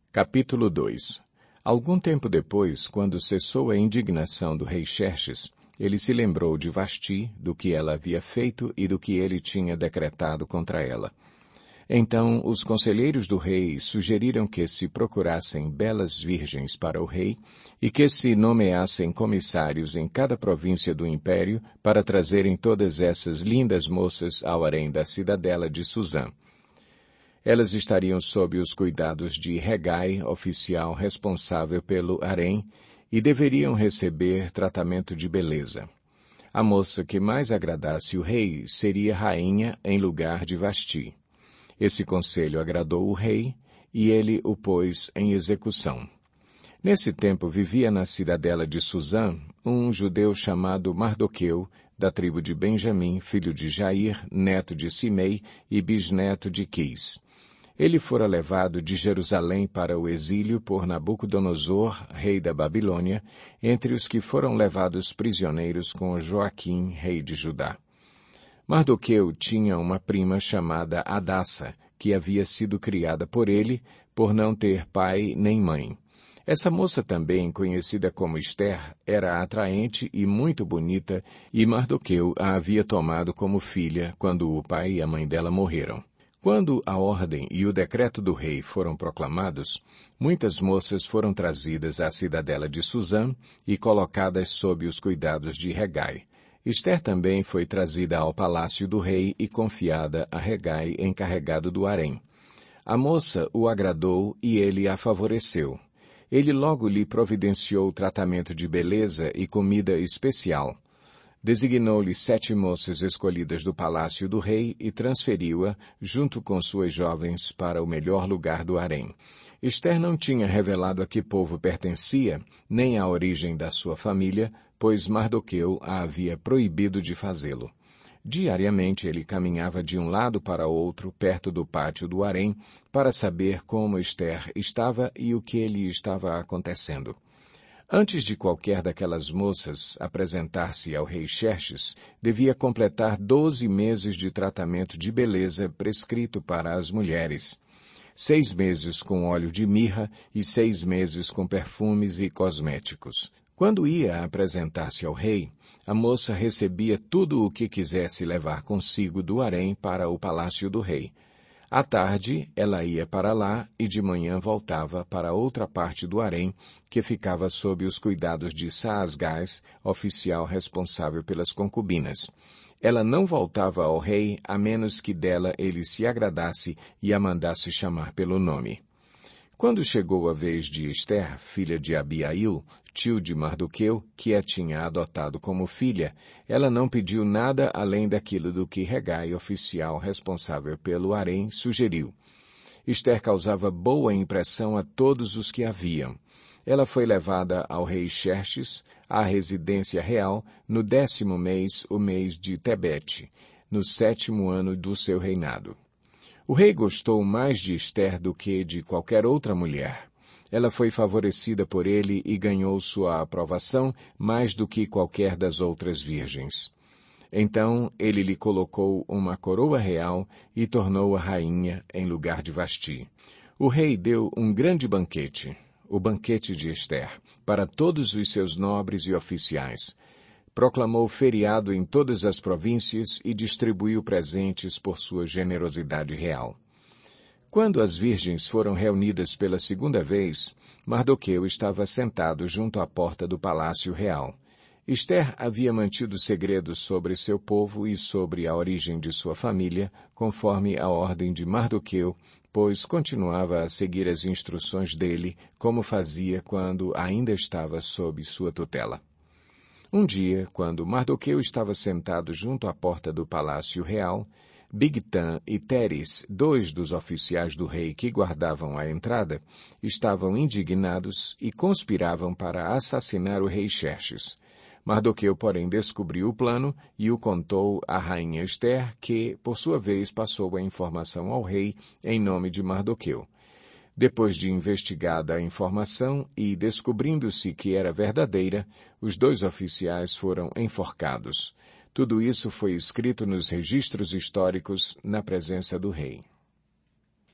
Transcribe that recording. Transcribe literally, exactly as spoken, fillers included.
Capítulo dois. Algum tempo depois, quando cessou a indignação do rei Xerxes, ele se lembrou de Vasti, do que ela havia feito e do que ele tinha decretado contra ela. Então os conselheiros do rei sugeriram que se procurassem belas virgens para o rei e que se nomeassem comissários em cada província do império para trazerem todas essas lindas moças ao harém da cidadela de Suzã. Elas estariam sob os cuidados de Hegai, oficial responsável pelo harém, e deveriam receber tratamento de beleza. A moça que mais agradasse o rei seria rainha em lugar de Vasti. Esse conselho agradou o rei, e ele o pôs em execução. Nesse tempo vivia na cidadela de Suzã um judeu chamado Mardoqueu, da tribo de Benjamim, filho de Jair, neto de Simei e bisneto de Quis. Ele fora levado de Jerusalém para o exílio por Nabucodonosor, rei da Babilônia, entre os que foram levados prisioneiros com Joaquim, rei de Judá. Mardoqueu tinha uma prima chamada Hadassa, que havia sido criada por ele, por não ter pai nem mãe. Essa moça também, conhecida como Ester, era atraente e muito bonita, e Mardoqueu a havia tomado como filha quando o pai e a mãe dela morreram. Quando a ordem e o decreto do rei foram proclamados, muitas moças foram trazidas à cidadela de Suzã e colocadas sob os cuidados de Hegai. Ester também foi trazida ao palácio do rei e confiada a Hegai, encarregado do harém. A moça o agradou e ele a favoreceu. Ele logo lhe providenciou tratamento de beleza e comida especial. Designou-lhe sete moças escolhidas do palácio do rei e transferiu-a, junto com suas jovens, para o melhor lugar do harém. Ester não tinha revelado a que povo pertencia, nem a origem da sua família, pois Mardoqueu a havia proibido de fazê-lo. Diariamente ele caminhava de um lado para outro, perto do pátio do harém, para saber como Ester estava e o que lhe estava acontecendo. Antes de qualquer daquelas moças apresentar-se ao rei Xerxes, devia completar doze meses de tratamento de beleza prescrito para as mulheres. Seis meses com óleo de mirra e seis meses com perfumes e cosméticos. Quando ia apresentar-se ao rei, a moça recebia tudo o que quisesse levar consigo do harém para o palácio do rei. À tarde, ela ia para lá e de manhã voltava para outra parte do harém, que ficava sob os cuidados de Saasgás, oficial responsável pelas concubinas. Ela não voltava ao rei a menos que dela ele se agradasse e a mandasse chamar pelo nome. Quando chegou a vez de Ester, filha de Abiail, tio de Mardoqueu, que a tinha adotado como filha, ela não pediu nada além daquilo do que Hegai, oficial responsável pelo harém, sugeriu. Ester causava boa impressão a todos os que a viam. Ela foi levada ao rei Xerxes, à residência real, no décimo mês, o mês de Tebete, no sétimo ano do seu reinado. O rei gostou mais de Ester do que de qualquer outra mulher. Ela foi favorecida por ele e ganhou sua aprovação mais do que qualquer das outras virgens. Então ele lhe colocou uma coroa real e tornou-a rainha em lugar de Vasti. O rei deu um grande banquete, o banquete de Ester, para todos os seus nobres e oficiais. Proclamou feriado em todas as províncias e distribuiu presentes por sua generosidade real. Quando as virgens foram reunidas pela segunda vez, Mardoqueu estava sentado junto à porta do palácio real. Ester havia mantido segredos sobre seu povo e sobre a origem de sua família, conforme a ordem de Mardoqueu, pois continuava a seguir as instruções dele, como fazia quando ainda estava sob sua tutela. Um dia, quando Mardoqueu estava sentado junto à porta do palácio real, Bigtan e Teres, dois dos oficiais do rei que guardavam a entrada, estavam indignados e conspiravam para assassinar o rei Xerxes. Mardoqueu, porém, descobriu o plano e o contou à rainha Ester, que, por sua vez, passou a informação ao rei em nome de Mardoqueu. Depois de investigada a informação e descobrindo-se que era verdadeira, os dois oficiais foram enforcados. Tudo isso foi escrito nos registros históricos na presença do rei.